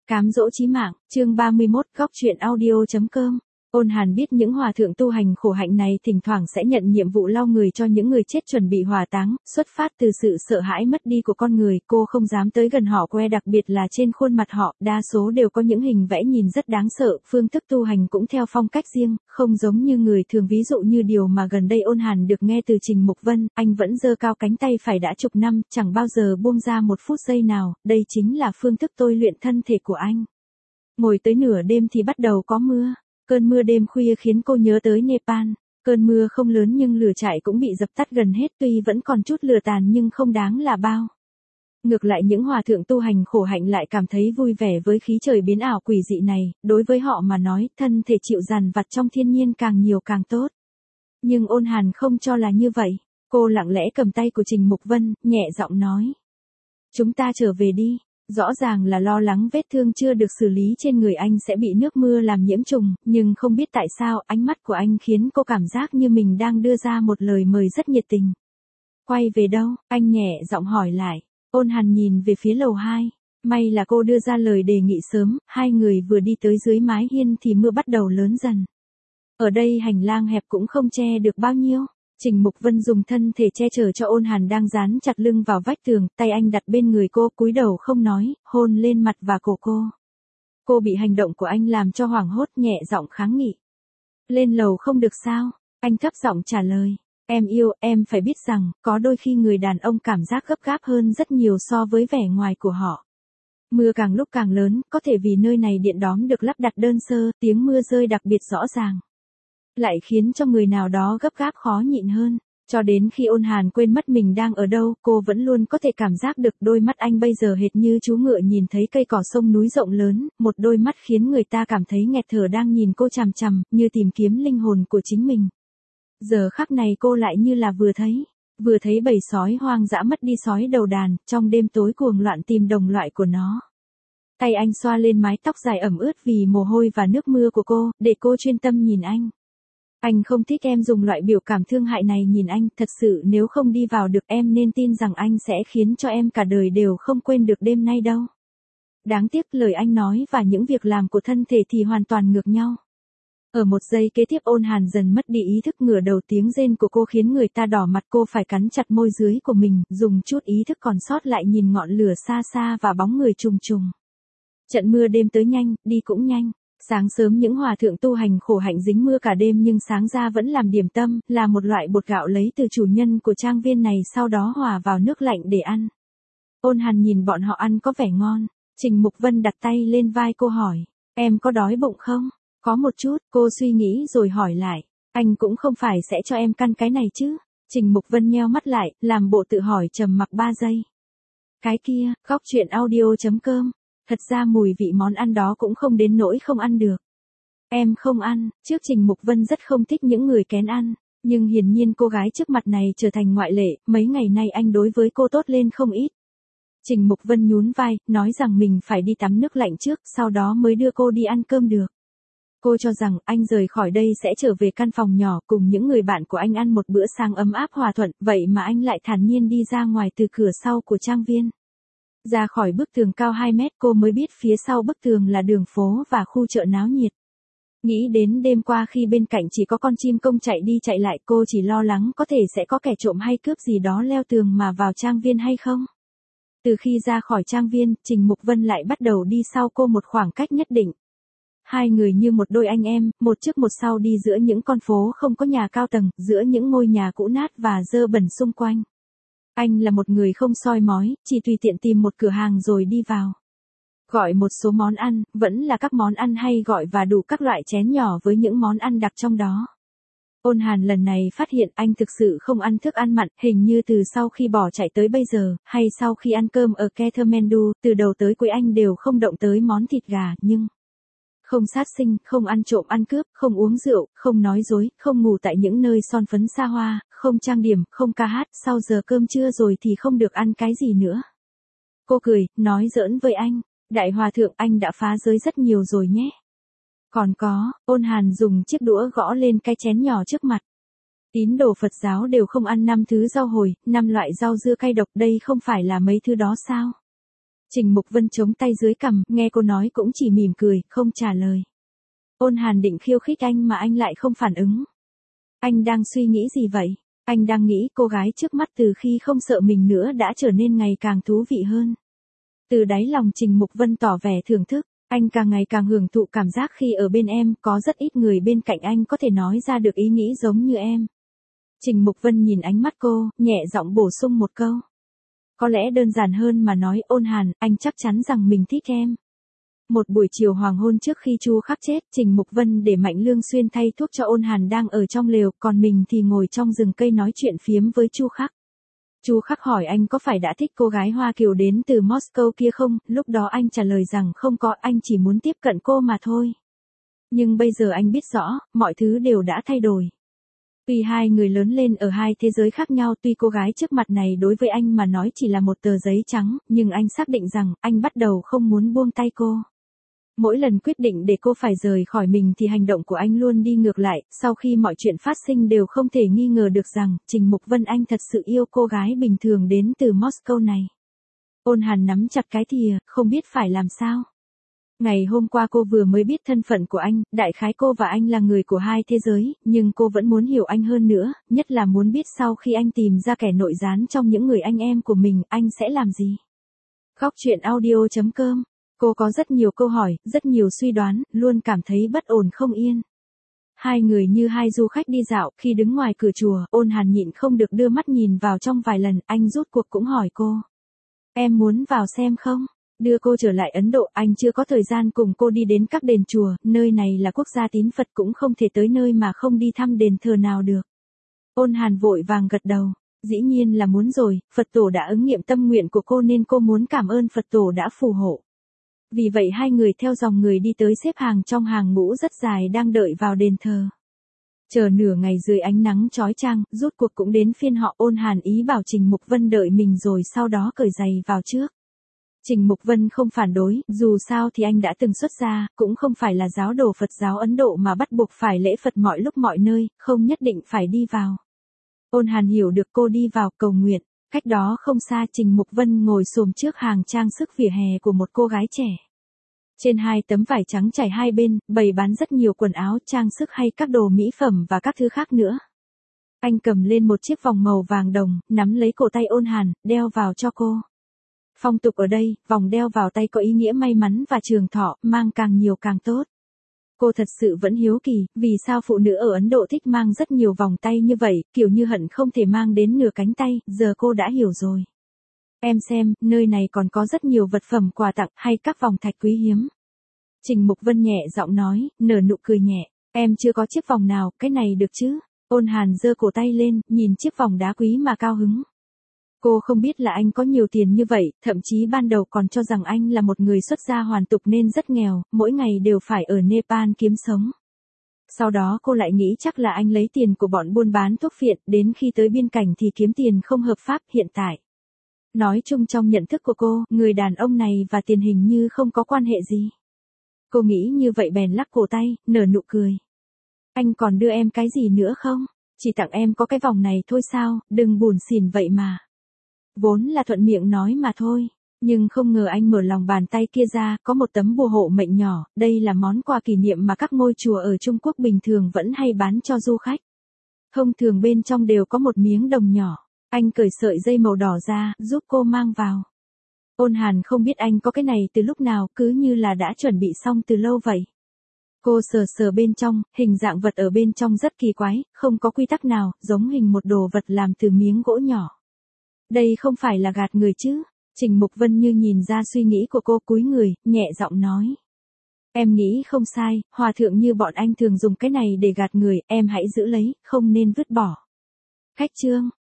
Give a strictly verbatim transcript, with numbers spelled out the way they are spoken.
Cám dỗ chí mạng, chương ba mươi mốt, góc truyện audio.com. Ôn Hàn biết những hòa thượng tu hành khổ hạnh này thỉnh thoảng sẽ nhận nhiệm vụ lau người cho những người chết chuẩn bị hỏa táng, xuất phát từ sự sợ hãi mất đi của con người, cô không dám tới gần họ que, đặc biệt là trên khuôn mặt họ, đa số đều có những hình vẽ nhìn rất đáng sợ, phương thức tu hành cũng theo phong cách riêng, không giống như người thường, ví dụ như điều mà gần đây Ôn Hàn được nghe từ Trình Mục Vân, anh vẫn giơ cao cánh tay phải đã chục năm, chẳng bao giờ buông ra một phút giây nào, đây chính là phương thức tôi luyện thân thể của anh. Ngồi tới nửa đêm thì bắt đầu có mưa. Cơn mưa đêm khuya khiến cô nhớ tới Nepal. Cơn mưa không lớn nhưng lửa trại cũng bị dập tắt gần hết, tuy vẫn còn chút lửa tàn nhưng không đáng là bao. Ngược lại những hòa thượng tu hành khổ hạnh lại cảm thấy vui vẻ với khí trời biến ảo quỷ dị này, đối với họ mà nói, thân thể chịu dằn vặt trong thiên nhiên càng nhiều càng tốt. Nhưng Ôn Hàn không cho là như vậy, cô lặng lẽ cầm tay của Trình Mục Vân, nhẹ giọng nói. Chúng ta trở về đi. Rõ ràng là lo lắng vết thương chưa được xử lý trên người anh sẽ bị nước mưa làm nhiễm trùng, nhưng không biết tại sao ánh mắt của anh khiến cô cảm giác như mình đang đưa ra một lời mời rất nhiệt tình. Quay về đâu? Anh nhẹ giọng hỏi lại. Ôn Hàn nhìn về phía lầu hai. May là cô đưa ra lời đề nghị sớm, hai người vừa đi tới dưới mái hiên thì mưa bắt đầu lớn dần. Ở đây hành lang hẹp cũng không che được bao nhiêu. Trình Mục Vân dùng thân thể che chở cho Ôn Hàn đang dán chặt lưng vào vách tường, tay anh đặt bên người cô, cúi đầu không nói, hôn lên mặt và cổ cô. Cô bị hành động của anh làm cho hoảng hốt, nhẹ giọng kháng nghị. Lên lầu không được sao? Anh thấp giọng trả lời. Em yêu, em phải biết rằng, có đôi khi người đàn ông cảm giác gấp gáp hơn rất nhiều so với vẻ ngoài của họ. Mưa càng lúc càng lớn, có thể vì nơi này điện đóm được lắp đặt đơn sơ, tiếng mưa rơi đặc biệt rõ ràng. Lại khiến cho người nào đó gấp gáp khó nhịn hơn. Cho đến khi Ôn Hàn quên mất mình đang ở đâu, cô vẫn luôn có thể cảm giác được đôi mắt anh bây giờ hệt như chú ngựa nhìn thấy cây cỏ sông núi rộng lớn, một đôi mắt khiến người ta cảm thấy nghẹt thở đang nhìn cô chằm chằm, như tìm kiếm linh hồn của chính mình. Giờ khắc này cô lại như là vừa thấy, vừa thấy bầy sói hoang dã mất đi sói đầu đàn, trong đêm tối cuồng loạn tìm đồng loại của nó. Tay anh xoa lên mái tóc dài ẩm ướt vì mồ hôi và nước mưa của cô, để cô chuyên tâm nhìn anh. Anh không thích em dùng loại biểu cảm thương hại này nhìn anh, thật sự nếu không đi vào được em nên tin rằng anh sẽ khiến cho em cả đời đều không quên được đêm nay đâu. Đáng tiếc lời anh nói và những việc làm của thân thể thì hoàn toàn ngược nhau. Ở một giây kế tiếp Ôn Hàn dần mất đi ý thức, ngửa đầu, tiếng rên của cô khiến người ta đỏ mặt, cô phải cắn chặt môi dưới của mình, dùng chút ý thức còn sót lại nhìn ngọn lửa xa xa và bóng người trùng trùng. Trận mưa đêm tới nhanh, đi cũng nhanh. Sáng sớm những hòa thượng tu hành khổ hạnh dính mưa cả đêm nhưng sáng ra vẫn làm điểm tâm, là một loại bột gạo lấy từ chủ nhân của trang viên này sau đó hòa vào nước lạnh để ăn. Ôn Hàn nhìn bọn họ ăn có vẻ ngon. Trình Mục Vân đặt tay lên vai cô hỏi, em có đói bụng không? Có một chút, cô suy nghĩ rồi hỏi lại, anh cũng không phải sẽ cho em căn cái này chứ? Trình Mục Vân nheo mắt lại, làm bộ tự hỏi, trầm mặc ba giây. Cái kia, góc truyện audio.com. Thật ra mùi vị món ăn đó cũng không đến nỗi không ăn được. Em không ăn, trước Trình Mục Vân rất không thích những người kén ăn, nhưng hiển nhiên cô gái trước mặt này trở thành ngoại lệ, mấy ngày nay anh đối với cô tốt lên không ít. Trình Mục Vân nhún vai, nói rằng mình phải đi tắm nước lạnh trước, sau đó mới đưa cô đi ăn cơm được. Cô cho rằng anh rời khỏi đây sẽ trở về căn phòng nhỏ cùng những người bạn của anh ăn một bữa sáng ấm áp hòa thuận, vậy mà anh lại thản nhiên đi ra ngoài từ cửa sau của trang viên. Ra khỏi bức tường cao hai mét cô mới biết phía sau bức tường là đường phố và khu chợ náo nhiệt. Nghĩ đến đêm qua khi bên cạnh chỉ có con chim công chạy đi chạy lại, cô chỉ lo lắng có thể sẽ có kẻ trộm hay cướp gì đó leo tường mà vào trang viên hay không. Từ khi ra khỏi trang viên, Trình Mục Vân lại bắt đầu đi sau cô một khoảng cách nhất định. Hai người như một đôi anh em, một trước một sau đi giữa những con phố không có nhà cao tầng, giữa những ngôi nhà cũ nát và dơ bẩn xung quanh. Anh là một người không soi mói, chỉ tùy tiện tìm một cửa hàng rồi đi vào. Gọi một số món ăn, vẫn là các món ăn hay gọi và đủ các loại chén nhỏ với những món ăn đặc trong đó. Ôn Hàn lần này phát hiện anh thực sự không ăn thức ăn mặn, hình như từ sau khi bỏ chạy tới bây giờ, hay sau khi ăn cơm ở Kathmandu, từ đầu tới cuối anh đều không động tới món thịt gà, nhưng... Không sát sinh, không ăn trộm ăn cướp, không uống rượu, không nói dối, không ngủ tại những nơi son phấn xa hoa, không trang điểm, không ca hát, sau giờ cơm trưa rồi thì không được ăn cái gì nữa. Cô cười, nói giỡn với anh, đại hòa thượng anh đã phá giới rất nhiều rồi nhé. Còn có, Ôn Hàn dùng chiếc đũa gõ lên cái chén nhỏ trước mặt. Tín đồ Phật giáo đều không ăn năm thứ rau hồi, năm loại rau dưa cay độc, đây không phải là mấy thứ đó sao? Trình Mục Vân chống tay dưới cằm, nghe cô nói cũng chỉ mỉm cười, không trả lời. Ôn Hàn định khiêu khích anh mà anh lại không phản ứng. Anh đang suy nghĩ gì vậy? Anh đang nghĩ cô gái trước mắt từ khi không sợ mình nữa đã trở nên ngày càng thú vị hơn. Từ đáy lòng Trình Mục Vân tỏ vẻ thưởng thức, anh càng ngày càng hưởng thụ cảm giác khi ở bên em, có rất ít người bên cạnh anh có thể nói ra được ý nghĩ giống như em. Trình Mục Vân nhìn ánh mắt cô, nhẹ giọng bổ sung một câu. Có lẽ đơn giản hơn mà nói, Ôn Hàn, anh chắc chắn rằng mình thích em. Một buổi chiều hoàng hôn trước khi Chu Khắc chết, Trình Mục Vân để Mạnh Lương Xuyên thay thuốc cho Ôn Hàn đang ở trong lều, còn mình thì ngồi trong rừng cây nói chuyện phiếm với Chu Khắc. Chu Khắc hỏi anh có phải đã thích cô gái Hoa Kiều đến từ Moscow kia không, lúc đó anh trả lời rằng không có, anh chỉ muốn tiếp cận cô mà thôi. Nhưng bây giờ anh biết rõ, mọi thứ đều đã thay đổi. Tuy hai người lớn lên ở hai thế giới khác nhau, tuy cô gái trước mặt này đối với anh mà nói chỉ là một tờ giấy trắng, nhưng anh xác định rằng, anh bắt đầu không muốn buông tay cô. Mỗi lần quyết định để cô phải rời khỏi mình thì hành động của anh luôn đi ngược lại, sau khi mọi chuyện phát sinh đều không thể nghi ngờ được rằng, Trình Mục Vân anh thật sự yêu cô gái bình thường đến từ Moscow này. Ôn Hàn nắm chặt cái thìa, không biết phải làm sao. Ngày hôm qua cô vừa mới biết thân phận của anh, đại khái cô và anh là người của hai thế giới, nhưng cô vẫn muốn hiểu anh hơn nữa, nhất là muốn biết sau khi anh tìm ra kẻ nội gián trong những người anh em của mình, anh sẽ làm gì. Góc truyện audio chấm com. Cô có rất nhiều câu hỏi, rất nhiều suy đoán, luôn cảm thấy bất ổn không yên. Hai người như hai du khách đi dạo, khi đứng ngoài cửa chùa, Ôn Hàn nhịn không được đưa mắt nhìn vào trong vài lần, anh rút cuộc cũng hỏi cô. Em muốn vào xem không? Đưa cô trở lại Ấn Độ, anh chưa có thời gian cùng cô đi đến các đền chùa, nơi này là quốc gia tín Phật cũng không thể tới nơi mà không đi thăm đền thờ nào được. Ôn Hàn vội vàng gật đầu, dĩ nhiên là muốn rồi, Phật tổ đã ứng nghiệm tâm nguyện của cô nên cô muốn cảm ơn Phật tổ đã phù hộ. Vì vậy hai người theo dòng người đi tới xếp hàng trong hàng ngũ rất dài đang đợi vào đền thờ. Chờ nửa ngày dưới ánh nắng chói chang, rút cuộc cũng đến phiên họ. Ôn Hàn ý bảo Trình Mục Vân đợi mình rồi sau đó cởi giày vào trước. Trình Mục Vân không phản đối, dù sao thì anh đã từng xuất gia, cũng không phải là giáo đồ Phật giáo Ấn Độ mà bắt buộc phải lễ Phật mọi lúc mọi nơi, không nhất định phải đi vào. Ôn Hàn hiểu được cô đi vào cầu nguyện, cách đó không xa Trình Mục Vân ngồi xổm trước hàng trang sức vỉa hè của một cô gái trẻ. Trên hai tấm vải trắng trải hai bên, bày bán rất nhiều quần áo, trang sức hay các đồ mỹ phẩm và các thứ khác nữa. Anh cầm lên một chiếc vòng màu vàng đồng, nắm lấy cổ tay Ôn Hàn, đeo vào cho cô. Phong tục ở đây, vòng đeo vào tay có ý nghĩa may mắn và trường thọ, mang càng nhiều càng tốt. Cô thật sự vẫn hiếu kỳ, vì sao phụ nữ ở Ấn Độ thích mang rất nhiều vòng tay như vậy, kiểu như hận không thể mang đến nửa cánh tay, giờ cô đã hiểu rồi. Em xem, nơi này còn có rất nhiều vật phẩm quà tặng hay các vòng thạch quý hiếm. Trình Mục Vân nhẹ giọng nói, nở nụ cười nhẹ, em chưa có chiếc vòng nào, cái này được chứ? Ôn Hàn giơ cổ tay lên, nhìn chiếc vòng đá quý mà cao hứng. Cô không biết là anh có nhiều tiền như vậy, thậm chí ban đầu còn cho rằng anh là một người xuất gia hoàn tục nên rất nghèo, mỗi ngày đều phải ở Nepal kiếm sống. Sau đó cô lại nghĩ chắc là anh lấy tiền của bọn buôn bán thuốc phiện, đến khi tới biên cảnh thì kiếm tiền không hợp pháp. Hiện tại, nói chung trong nhận thức của cô, người đàn ông này và tiền hình như không có quan hệ gì. Cô nghĩ như vậy bèn lắc cổ tay, nở nụ cười. Anh còn đưa em cái gì nữa không? Chỉ tặng em có cái vòng này thôi sao, đừng buồn xỉn vậy mà. Vốn là thuận miệng nói mà thôi, nhưng không ngờ anh mở lòng bàn tay kia ra, có một tấm bùa hộ mệnh nhỏ, đây là món quà kỷ niệm mà các ngôi chùa ở Trung Quốc bình thường vẫn hay bán cho du khách. Thông thường bên trong đều có một miếng đồng nhỏ, anh cởi sợi dây màu đỏ ra, giúp cô mang vào. Ôn Hàn không biết anh có cái này từ lúc nào, cứ như là đã chuẩn bị xong từ lâu vậy. Cô sờ sờ bên trong, hình dạng vật ở bên trong rất kỳ quái, không có quy tắc nào, giống hình một đồ vật làm từ miếng gỗ nhỏ. Đây không phải là gạt người chứ? Trình Mục Vân như nhìn ra suy nghĩ của cô, cúi người, nhẹ giọng nói. Em nghĩ không sai, hòa thượng như bọn anh thường dùng cái này để gạt người, em hãy giữ lấy, không nên vứt bỏ. Khách chương.